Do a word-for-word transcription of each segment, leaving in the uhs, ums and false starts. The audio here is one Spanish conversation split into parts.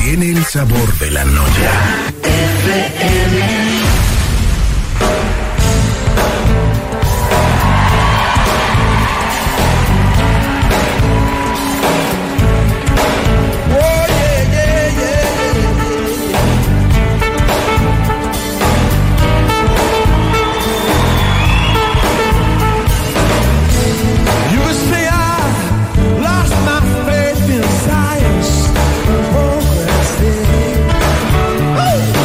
tiene el sabor de la noche. F M. Woo!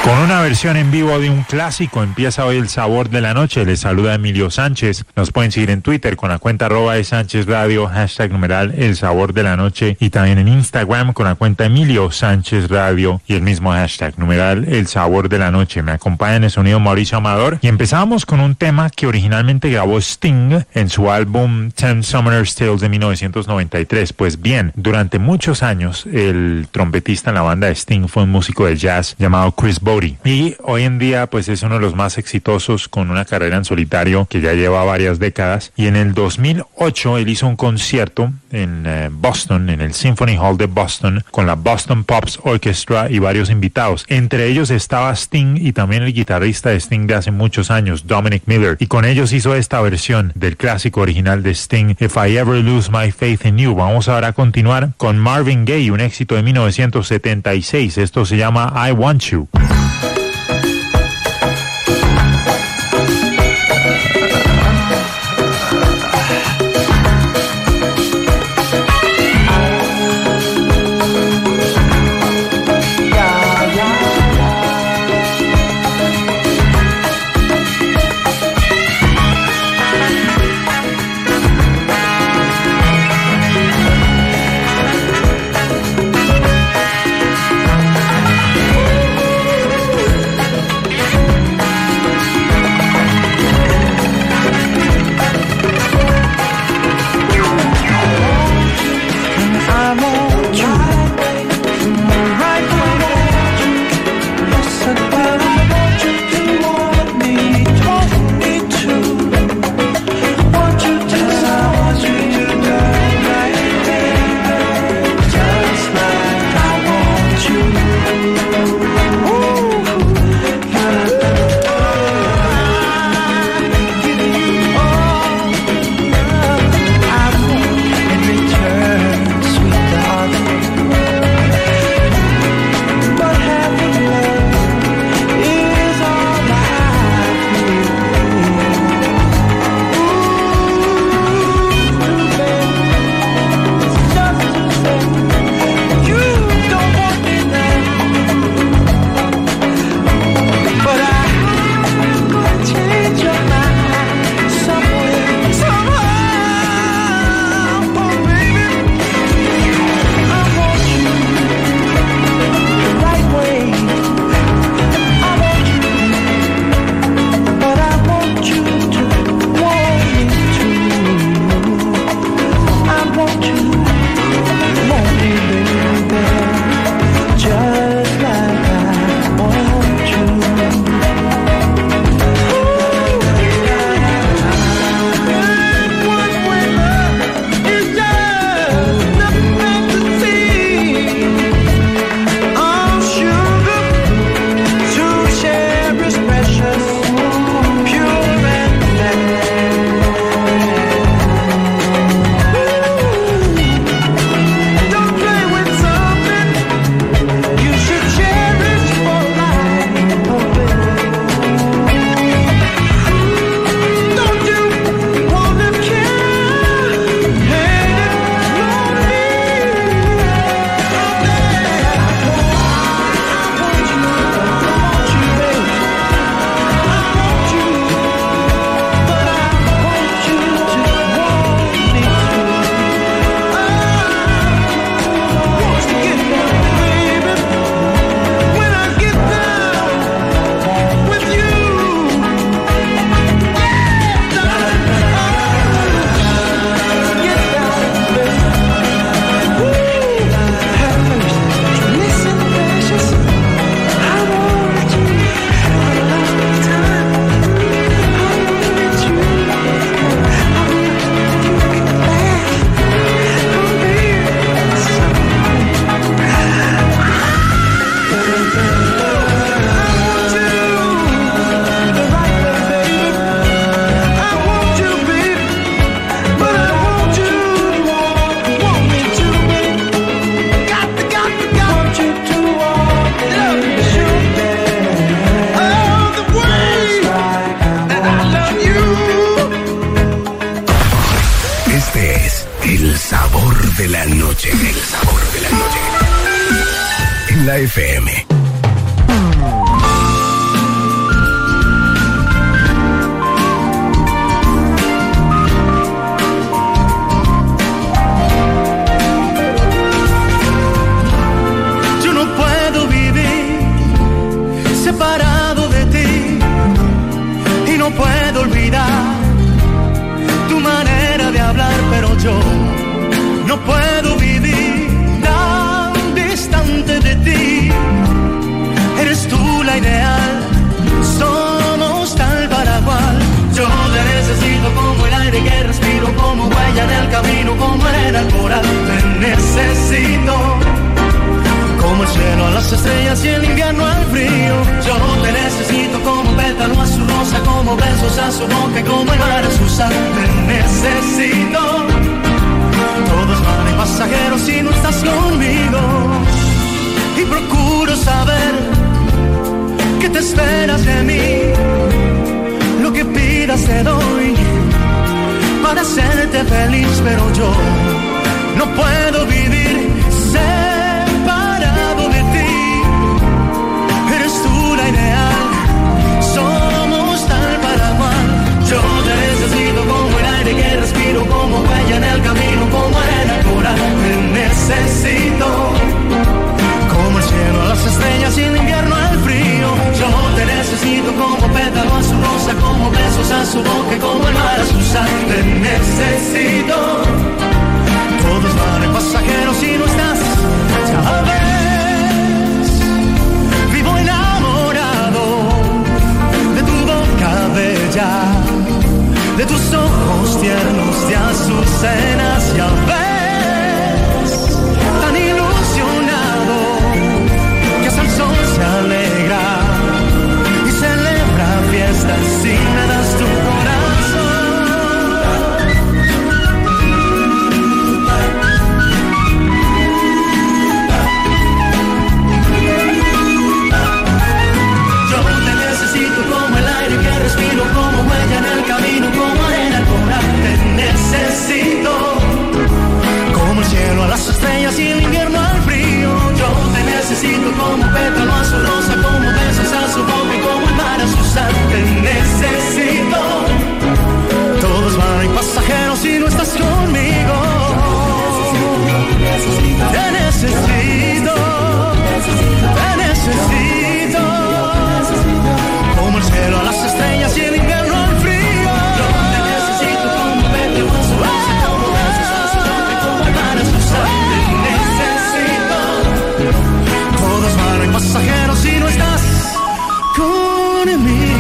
Con una versión en vivo de un clásico empieza hoy El Sabor de la Noche. Les saluda Emilio Sánchez. Nos pueden seguir en Twitter con la cuenta arroba de Sánchez Radio, hashtag numeral El Sabor de la Noche, y también en Instagram con la cuenta Emilio Sánchez Radio y el mismo hashtag numeral El Sabor de la Noche. Me acompaña en el sonido Mauricio Amador y empezamos con un tema que originalmente grabó Sting en su álbum Ten Summoner's Tales de mil novecientos noventa y tres. Pues bien, durante muchos años el trompetista en la banda de Sting fue un músico de jazz llamado Chris Botti. Y hoy en día pues es uno de los más exitosos con una carrera en solitario que ya lleva varias décadas. Y en el dos mil ocho él hizo un concierto en eh, Boston, en el Symphony Hall de Boston, con la Boston Pops Orchestra y varios invitados. Entre ellos estaba Sting y también el guitarrista de Sting de hace muchos años, Dominic Miller. Y con ellos hizo esta versión del clásico original de Sting, If I Ever Lose My Faith in You. Vamos ahora a continuar con Marvin Gaye, un éxito de mil novecientos setenta y seis. Esto se llama I Want You. de la noche. El sabor de la noche. En la F M. las estrellas y el invierno al frío. Yo te necesito como un pétalo a su rosa, como besos a su boca, como el mar a su sal. Te necesito. Todos van en pasajeros si no estás conmigo. Y procuro saber qué te esperas de mí. Lo que pidas te doy para hacerte feliz, pero yo no puedo vivir separado de ti. Eres tú la ideal, somos tal para cual. Yo te necesito como el aire que respiro, como huella en el camino, como arena coral. Te necesito como el cielo a las estrellas y el invierno al frío. Yo te necesito como pétalo a su rosa, como besos a su boca, como el mar a su sal. Te necesito. Todos van en pasajeros y no estás, ya ves. Vivo enamorado de tu boca bella, de tus ojos tiernos de azucenas, ya ves. Tan ilusionado que hasta el sol se alegra y celebra fiestas si me das tu corazón. Yo te necesito como el aire que respiro, como huella en el camino, como arena al coral. Te necesito como el cielo a las estrellas y el invierno al frío. Yo te necesito como pétalo a su rosa, como besos a su boca y como el mar a su sal. Te necesito. Todos van en pasajeros y no estás conmigo. Te necesito. Te necesito. Como el cielo a las estrellas y el invierno al frío. Yo te necesito como pétalo a su rosa, como besos a su boca y como el mar a su sal. Te necesito. Todos van en pasajeros y no estás conmigo.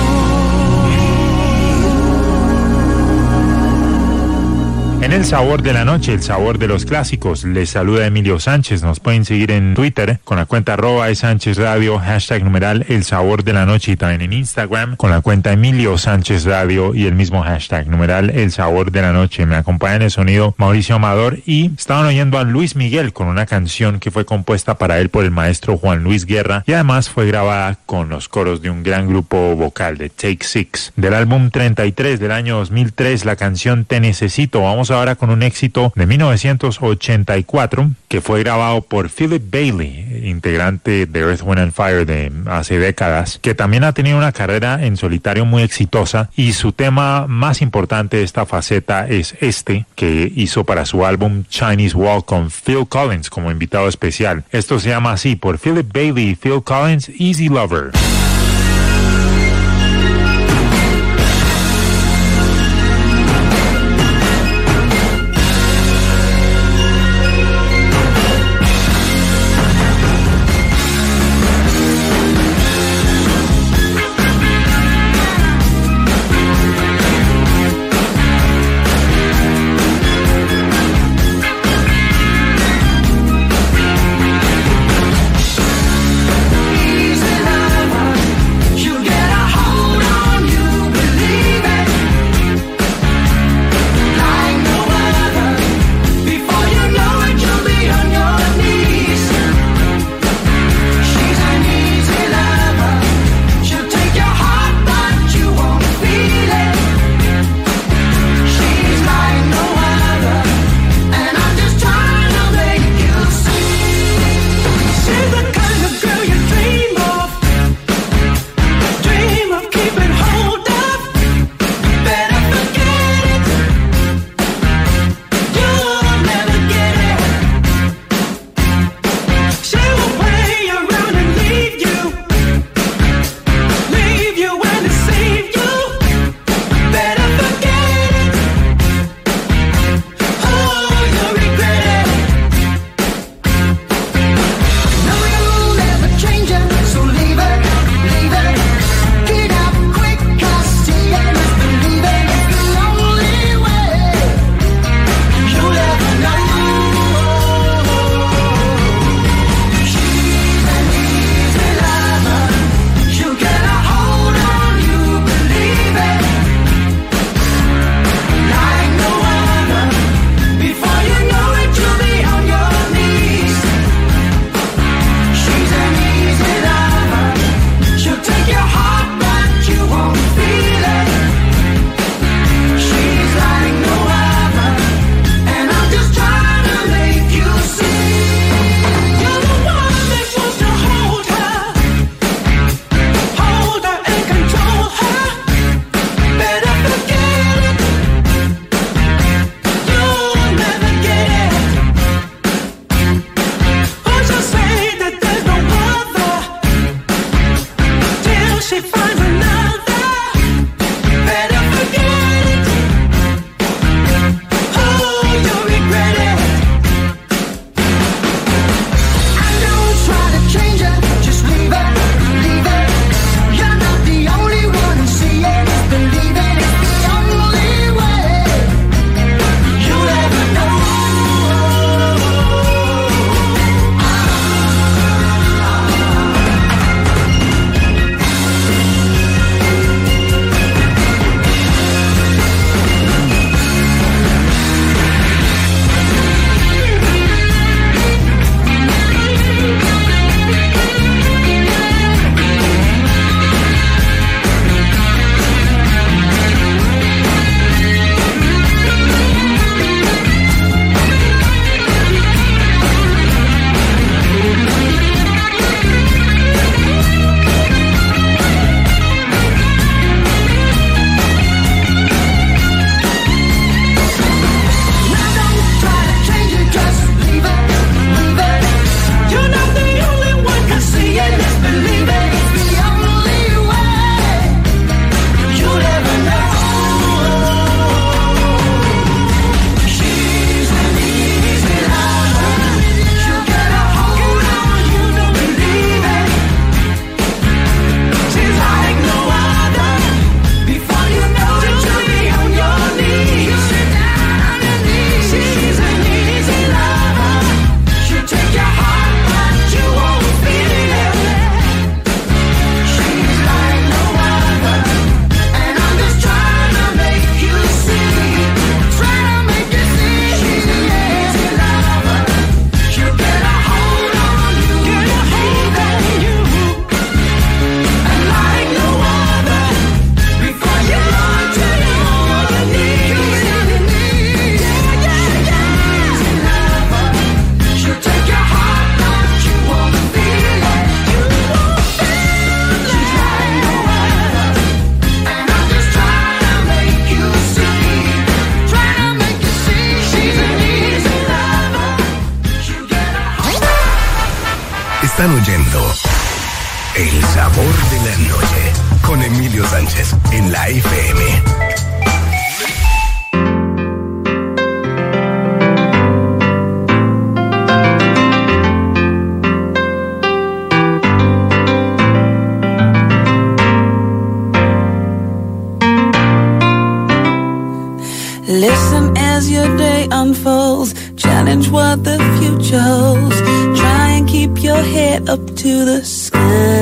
En el sabor de la noche, el sabor de los clásicos, les saluda Emilio Sánchez. Nos pueden seguir en Twitter con la cuenta arroba de Sánchez Radio, hashtag numeral el sabor de la noche, y también en Instagram con la cuenta Emilio Sánchez Radio y el mismo hashtag numeral el sabor de la noche. Me acompaña en el sonido Mauricio Amador y estaban oyendo a Luis Miguel con una canción que fue compuesta para él por el maestro Juan Luis Guerra y además fue grabada con los coros de un gran grupo vocal de Take Six. Del álbum treinta y tres del año dos mil tres, la canción Te Necesito. Vamos ahora con un éxito de mil novecientos ochenta y cuatro que fue grabado por Philip Bailey, integrante de Earth, Wind and Fire de hace décadas, que también ha tenido una carrera en solitario muy exitosa, y su tema más importante de esta faceta es este, que hizo para su álbum Chinese Wall con Phil Collins como invitado especial. Esto se llama así, por Philip Bailey y Phil Collins, Easy Lover. Easy lover. Están oyendo El Sabor de la Noche con Emilio Sánchez en la F M. Listen as your day unfolds. Challenge what the future holds. Try and keep your head up to the sky.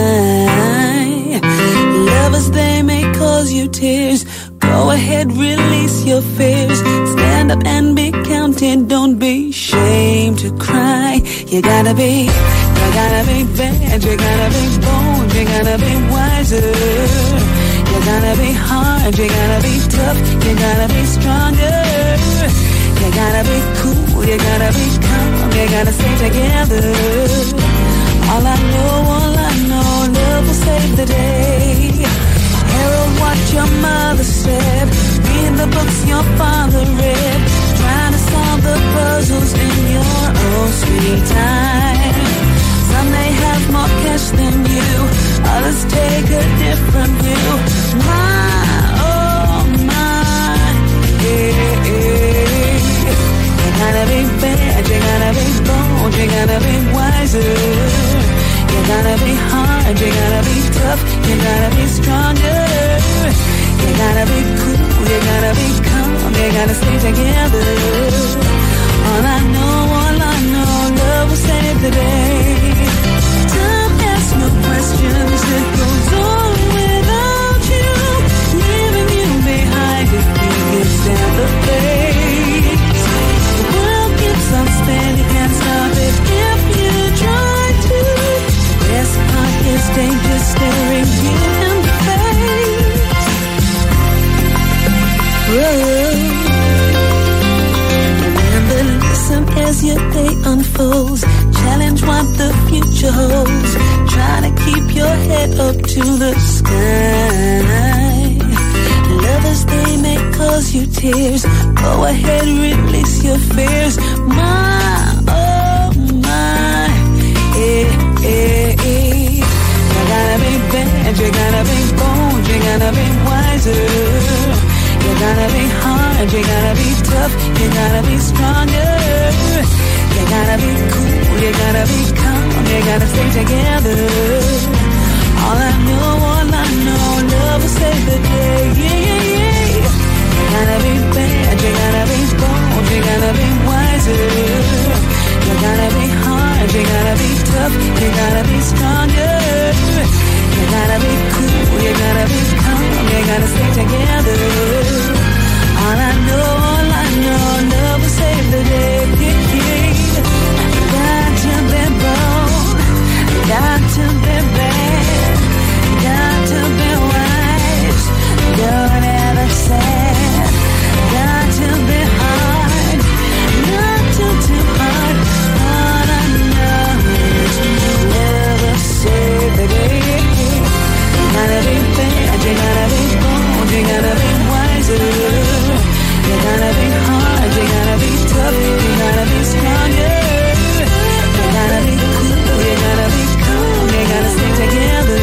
Lovers, they may cause you tears. Go ahead, release your fears. Stand up and be counted. Don't be ashamed to cry. You gotta be, you gotta be bad. You gotta be bold. You gotta be wiser. You gotta be hard, you gotta be tough, you gotta be stronger. You gotta be cool, you gotta be calm, you gotta stay together. All I know, all I know, love will save the day. Herald what your mother said, read the books your father read, trying to solve the puzzles in your own sweet time. Some may have more cash than you, others take a different view. My, oh my, yeah, yeah. You gotta be bad, you gotta be bold, you gotta be wiser. You gotta be hard, you gotta be tough, you gotta be stronger. You gotta be cool, you gotta be calm, you gotta stay together. All I know, all I know, love will save the day. Time asks no questions, it goes on without you, leaving you behind if you can stand the pace. The world keeps on spinning, can't stop it if you try to. The best part is danger staring you in the face. Whoa. Listen as your day unfolds. Challenge what the future holds. Try to keep your head up to the sky. Lovers, they may cause you tears. Go ahead, release your fears. My, oh my, eh, eh, eh. You gotta be bad, you gotta be bold, you gotta be wiser. You gotta be hard, you gotta be tough, you gotta be stronger. You gotta be cool, you gotta be calm, you gotta stay together. All I know, all I know, love will save the day. Yeah, yeah, yeah. You gotta be bad, you gotta be bold, you gotta be wiser. You gotta be hard, you gotta be tough, you gotta be stronger. You gotta be cool, you gotta be calm, you gotta stay together. All I know, all I know, love will save the day. Got to be bold, got to be bad, got to be wise, don't ever sad. Got to be hard, not too, too hard. All I know is love will save the day. You gotta be bad, you gotta be bold, you gotta be wiser. You gotta be hard, you gotta be tough, you gotta be stronger. You gotta be cool, you gotta be calm, you gotta stay together.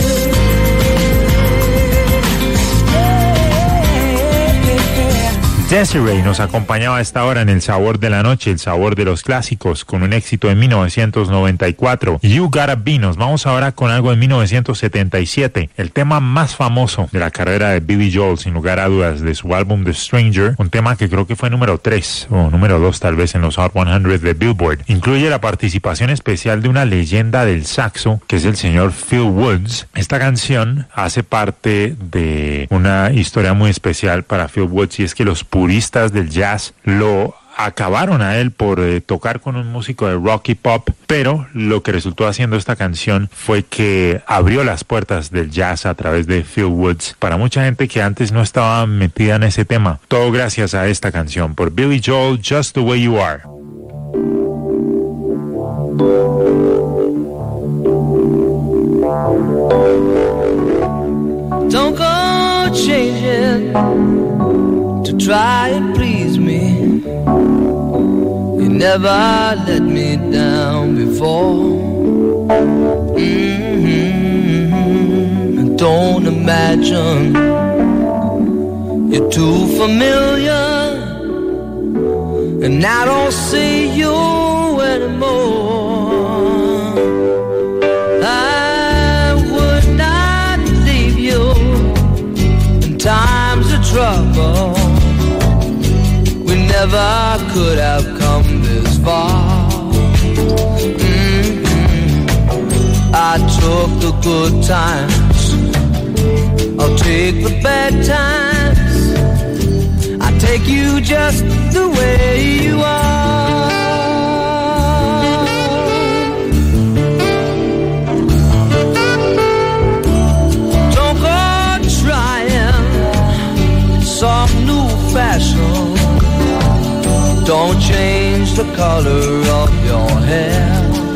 Desiree nos acompañaba a esta hora en El Sabor de la Noche, el sabor de los clásicos, con un éxito de mil novecientos noventa y cuatro. You Gotta Be. Nos vamos ahora con algo de mil novecientos setenta y siete, el tema más famoso de la carrera de Billy Joel, sin lugar a dudas, de su álbum The Stranger, un tema que creo que fue número tres o número dos tal vez en los Hot cien de Billboard. Incluye la participación especial de una leyenda del saxo, que es el señor Phil Woods. Esta canción hace parte de una historia muy especial para Phil Woods, y es que los puristas del jazz lo acabaron a él por eh, tocar con un músico de rock y pop, pero lo que resultó haciendo esta canción fue que abrió las puertas del jazz a través de Phil Woods para mucha gente que antes no estaba metida en ese tema. Todo gracias a esta canción por Billy Joel, Just the Way You Are. Don't go changing to try and please me. You never let me down before. don't imagine you're too familiar, and I don't see you anymore. I would not leave you in times of trouble. We never could have come this far. Mm-hmm. I took the good times, I'll take the bad times. I take you just the way you are. Don't go trying some new fashion. Don't change the color of your hair.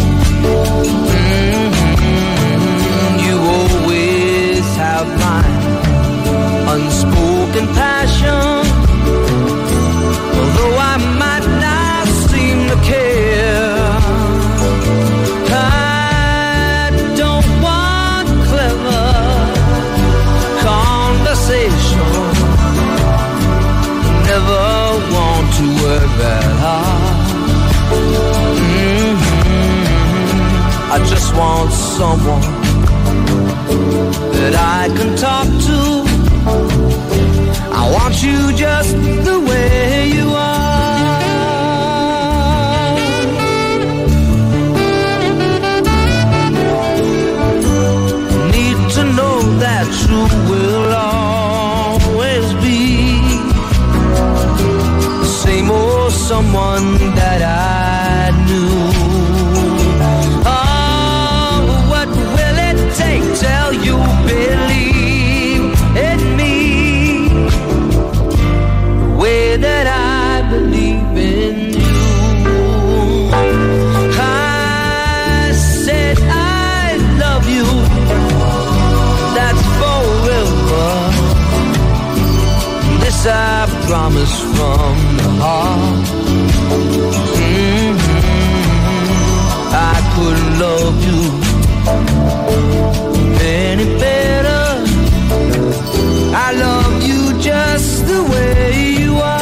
Mm-hmm. You always have my unspoken passion. Although I might not seem to care, I don't want clever conversation. Never want to work that hard. Mm-hmm. I just want someone that I can talk to. I want you just the way you are. Need to know that you will always be the same old someone that I knew. Oh, what will it take till you believe in me the way that I believe in you? I said I love you, that's forever. This I promise from the heart. Mm-hmm. I couldn't love you any better. I love you just the way you are.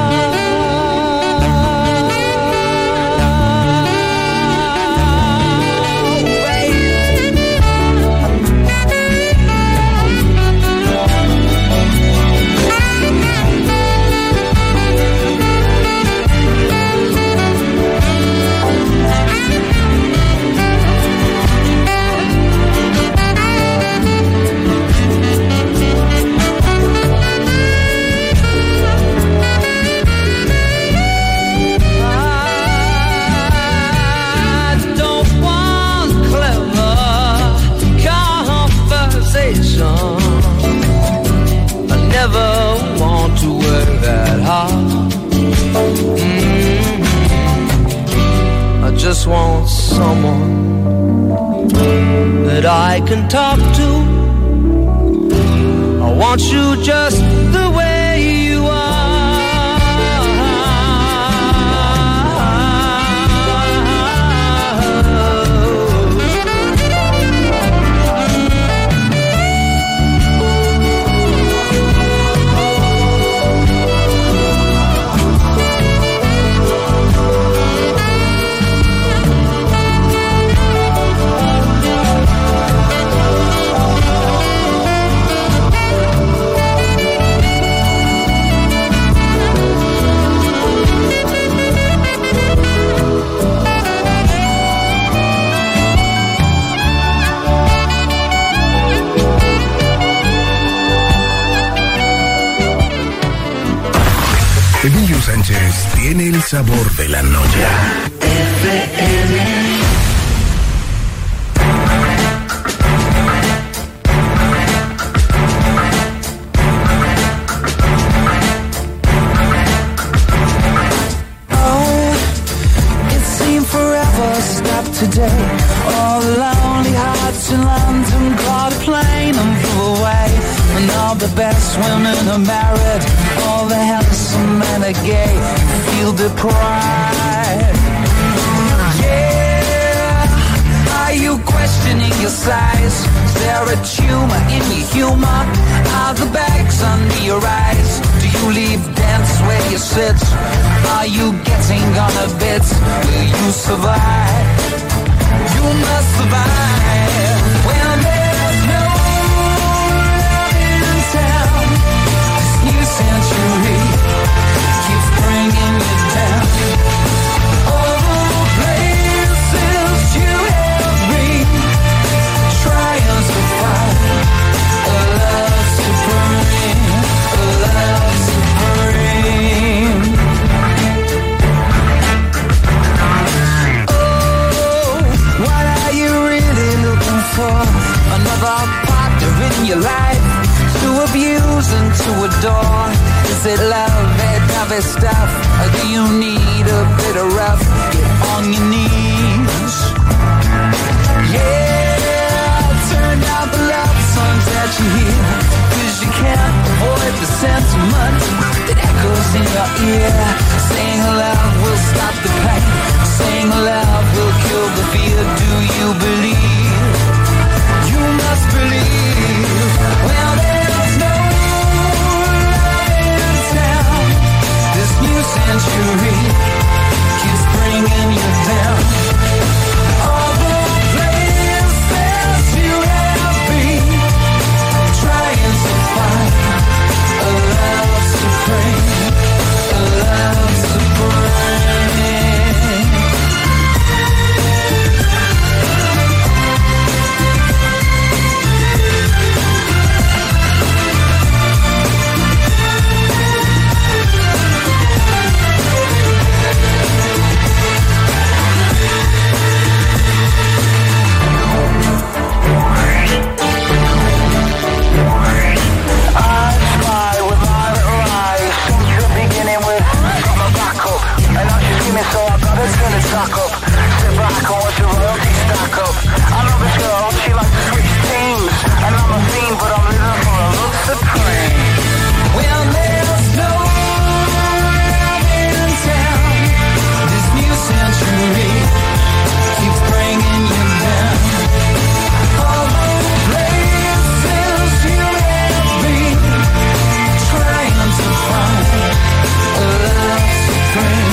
I never want to work that hard. Mm-hmm. I just want someone that I can talk to. I want you just the way you are. Emilio Sánchez tiene el sabor de la noche. F M. Today, all the lonely hearts in London caught a plane and flew away. And all the best women are married, all the handsome men are gay, feel deprived. Yeah, are you questioning questioning your size. Is there a tumor in your humor? Are the bags under your eyes? Do you leave dance where you sit? Are you getting on a bit? Will you survive? You must survive. Well, there's no love in town. This new century keeps bringing you down. All the places you have been, trying to find a love supreme, a love supreme. Oh, what are you really looking for? Another partner in your life to abuse and to adore? Is it love, that heavy stuff? Or do you need a bit of rough? Get on your knees. Yeah, turn down the love songs that you hear, 'cause you can't avoid the sentiment that echoes in your ear. Saying love will stop the pain, saying love will kill the fear. Do you believe? You must believe. Well, there's no love in town. This new century keeps bringing you down. All the places you have been, trying to find a love supreme, a love supreme. So I gotta turn the track up. Sit back and watch the royalty stack up. I love this girl, she likes to switch teams. And I'm a fiend, but I'm living for a love supreme. Well, there's no love in town. This new century keeps bringing you down. All the places you have been, trying to find a love supreme.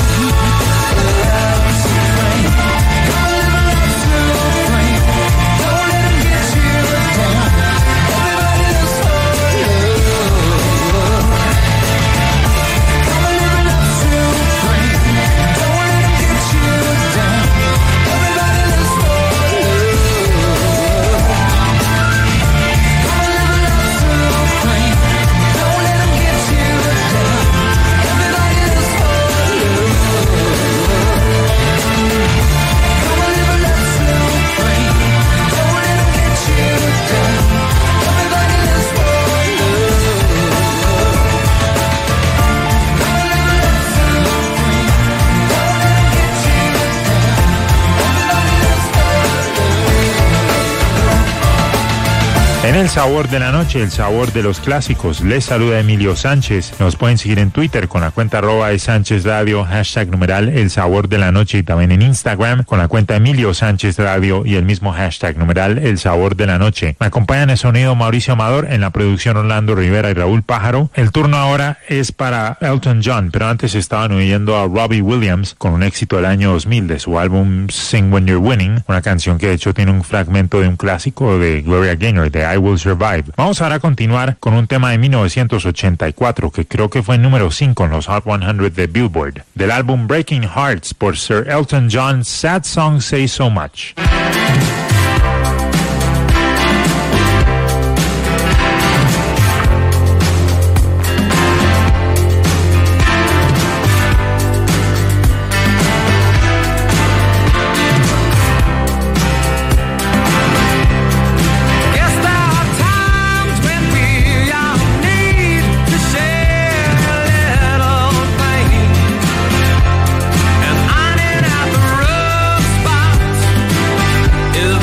En el sabor de la noche, el sabor de los clásicos, les saluda Emilio Sánchez. Nos pueden seguir en Twitter con la cuenta arroba de Sánchez Radio, hashtag numeral el sabor de la noche, y también en Instagram con la cuenta Emilio Sánchez Radio y el mismo hashtag numeral el sabor de la noche. Me acompañan en el sonido Mauricio Amador, en la producción Orlando Rivera y Raúl Pájaro. El turno ahora es para Elton John, pero antes estaban oyendo a Robbie Williams con un éxito del año dos mil de su álbum Sing When You're Winning, una canción que de hecho tiene un fragmento de un clásico de Gloria Gaynor, de I Will Survive. Vamos ahora a continuar con un tema de mil novecientos ochenta y cuatro que creo que fue número cinco en los Hot cien de Billboard, del álbum Breaking Hearts por Sir Elton John, Sad Songs Say So Much. Is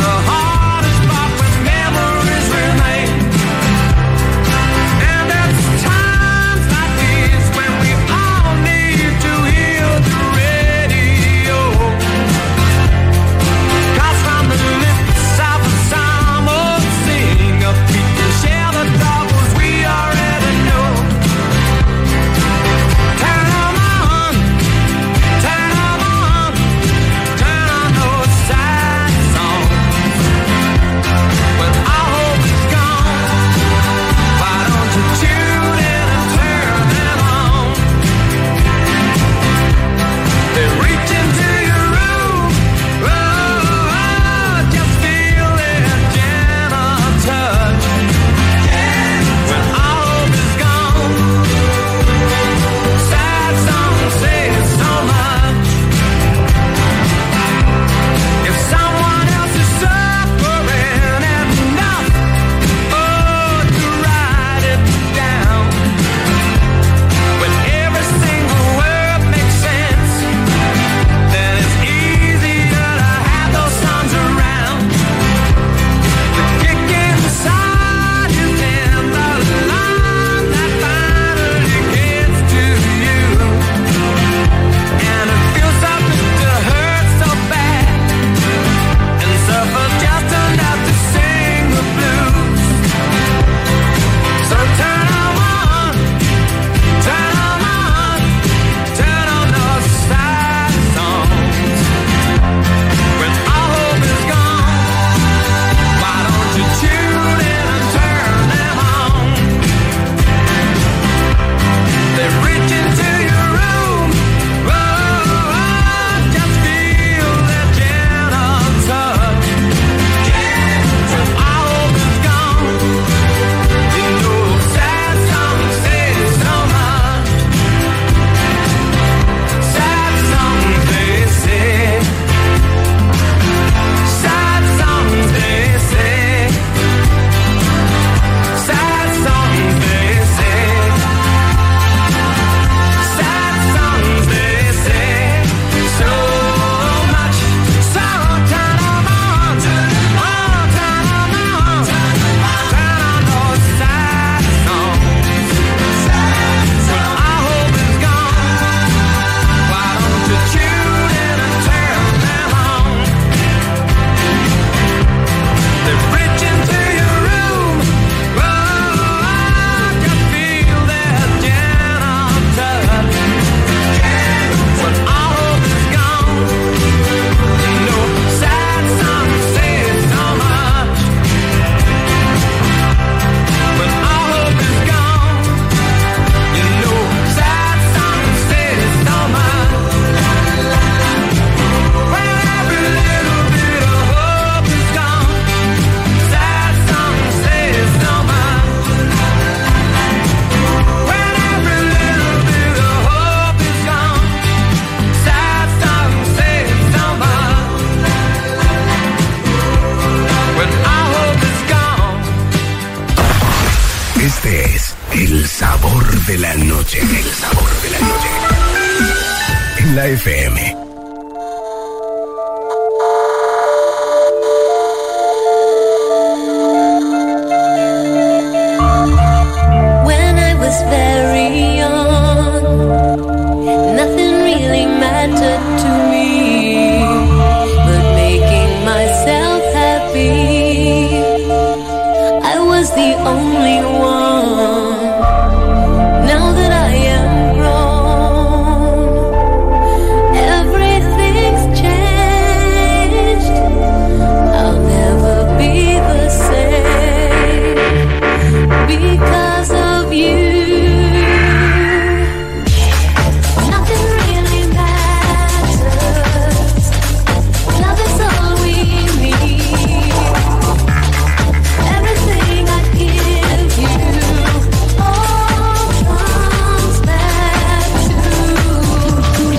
de la noche. El sabor de la noche. En la F M. When I was very young, nothing really mattered to me but making myself happy. I was the only one. Now that I am grown, everything's changed. I'll never be the same because of you. Nothing really matters. Love is all we need. Everything I give you all comes back to me.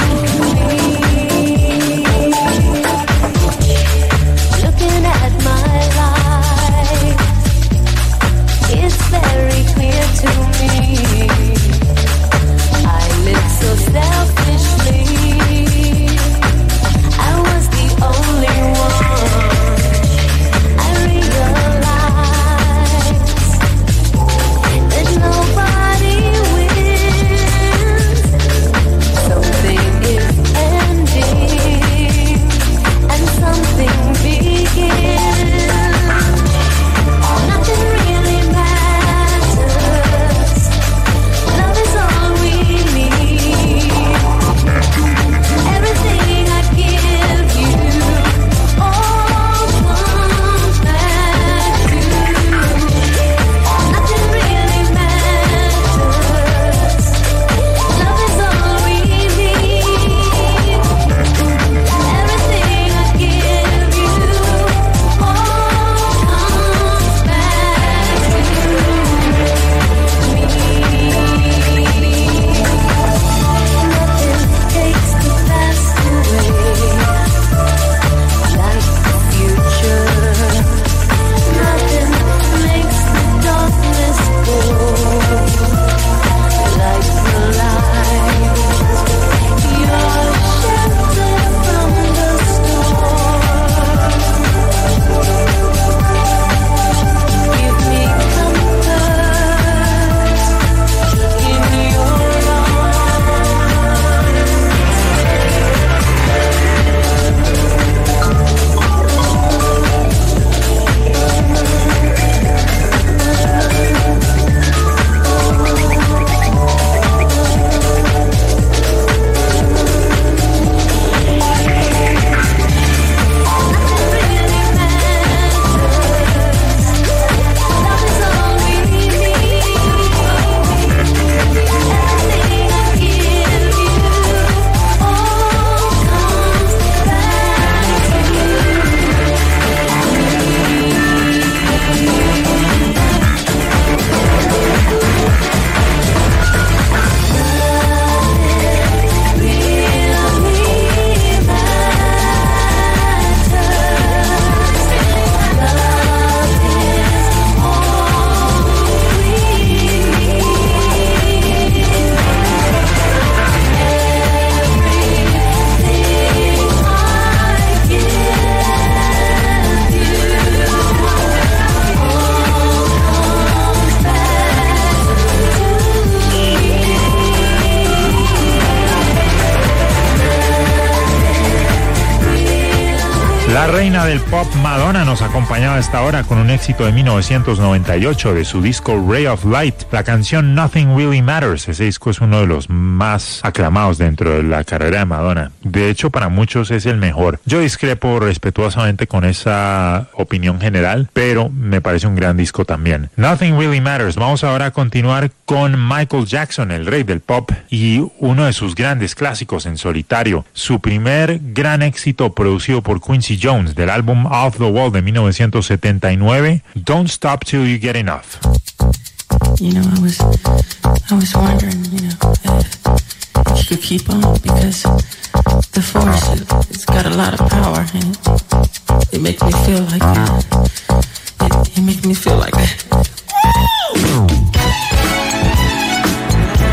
Looking at my life, it's very clear to me. I lived so selfishly. I was the only one. I realized that nobody wins. Something is ending and something begins. Nothing really matters. Love is all we need. Everything I give you all comes back to you. Nothing really matters. Love is all we need. Everything I give you all comes back to me. Nothing takes the past away like the future. Nothing makes the darkness go like the light. You're shelter from the storm. Give me comfort in your La reina del pop Madonna nos acompañaba a esta hora con un éxito de mil novecientos noventa y ocho de su disco Ray of Light, la canción Nothing Really Matters. Ese disco es uno de los más aclamados dentro de la carrera de Madonna. De hecho, para muchos es el mejor. Yo discrepo respetuosamente con esa opinión general, pero me parece un gran disco también. Nothing Really Matters. Vamos ahora a continuar con Michael Jackson, el rey del pop, y uno de sus grandes clásicos en solitario. Su primer gran éxito producido por Quincy Jones del álbum Off the Wall de mil novecientos setenta y nueve, Don't Stop Till You Get Enough. You know, I was, I was wondering, you know, if, if you could keep on, because the force, it, it's got a lot of power, and it, it makes me feel like, uh, it, it makes me feel like that.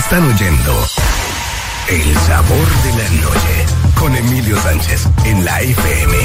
Están oyendo El Sabor de la Noche con Emilio Sánchez en la F M.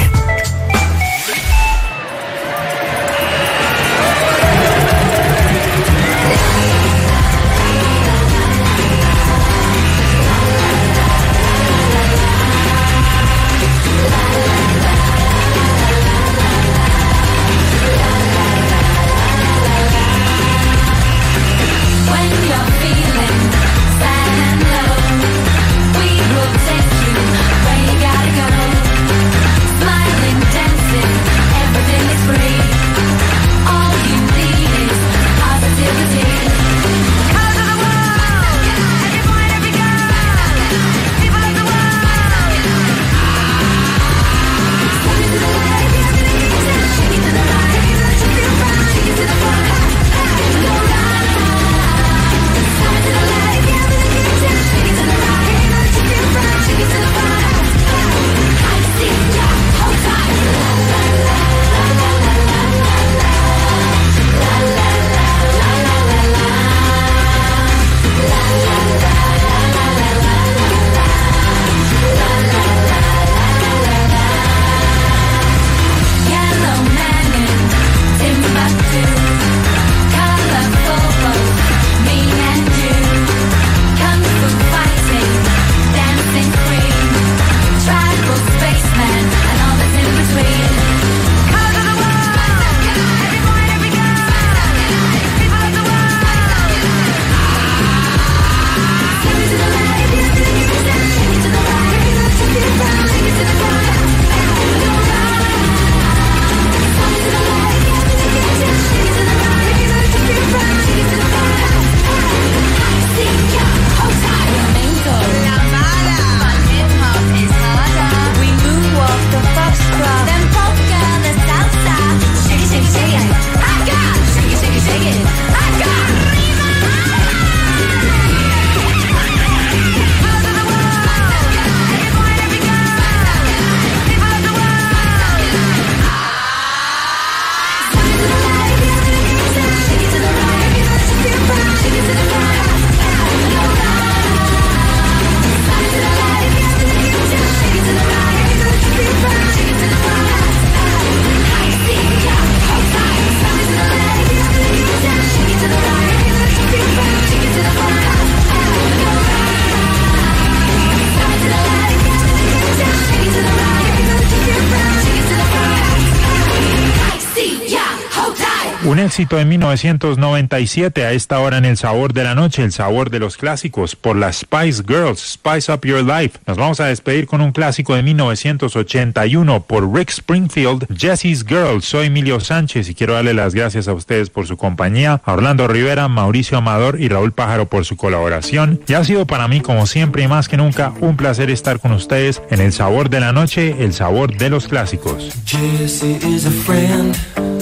Un éxito de mil novecientos noventa y siete a esta hora en El Sabor de la Noche, el sabor de los clásicos por las Spice Girls, Spice Up Your Life. Nos vamos a despedir con un clásico de mil novecientos ochenta y uno por Rick Springfield, Jesse's Girl. Soy Emilio Sánchez y quiero darle las gracias a ustedes por su compañía, a Orlando Rivera, Mauricio Amador y Raúl Pájaro por su colaboración. Y ha sido para mí, como siempre y más que nunca, un placer estar con ustedes en El Sabor de la Noche, el sabor de los clásicos. Jesse is a friend.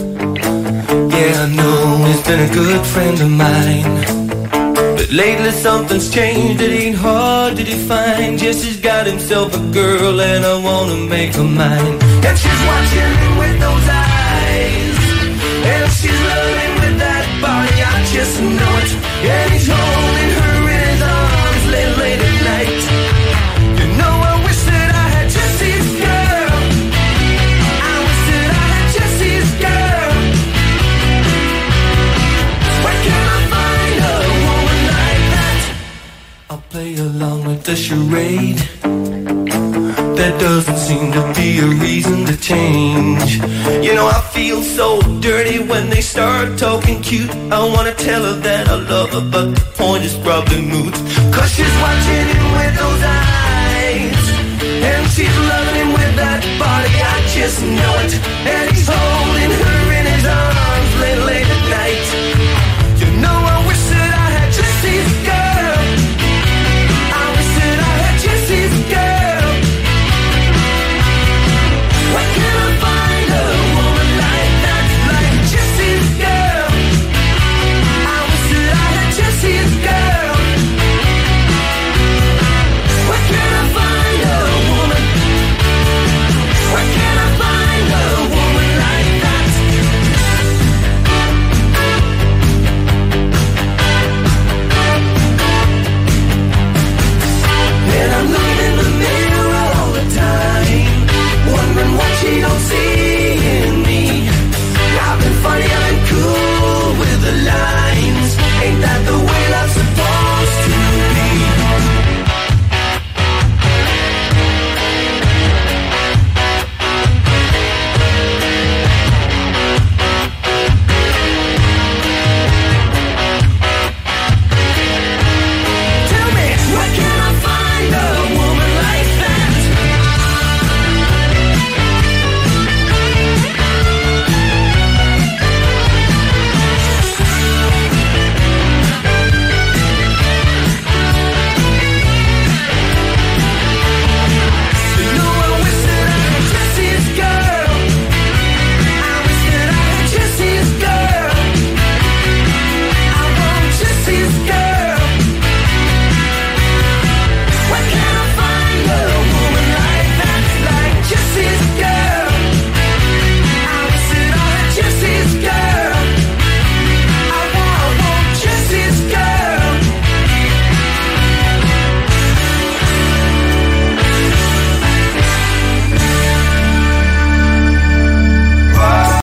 Yeah, I know he's been a good friend of mine. But lately something's changed, it ain't hard to define. Jesse's got himself a girl and I wanna make her mine. And she's watching him with those eyes, and she's loving with that body, I just know it. And he's holding her in his arms late, late at night. You know I wish that I had Jesse's girl. I wish that I had Jesse's girl. Where can I find a woman like that? I'll play along with the charade. There doesn't seem to be a reason to change. You know I feel so dirty when they start talking cute. I wanna tell her that I love her, but the point is probably moot. Cause she's watching him with those eyes, and she's loving him with that body, I just know it. And he's home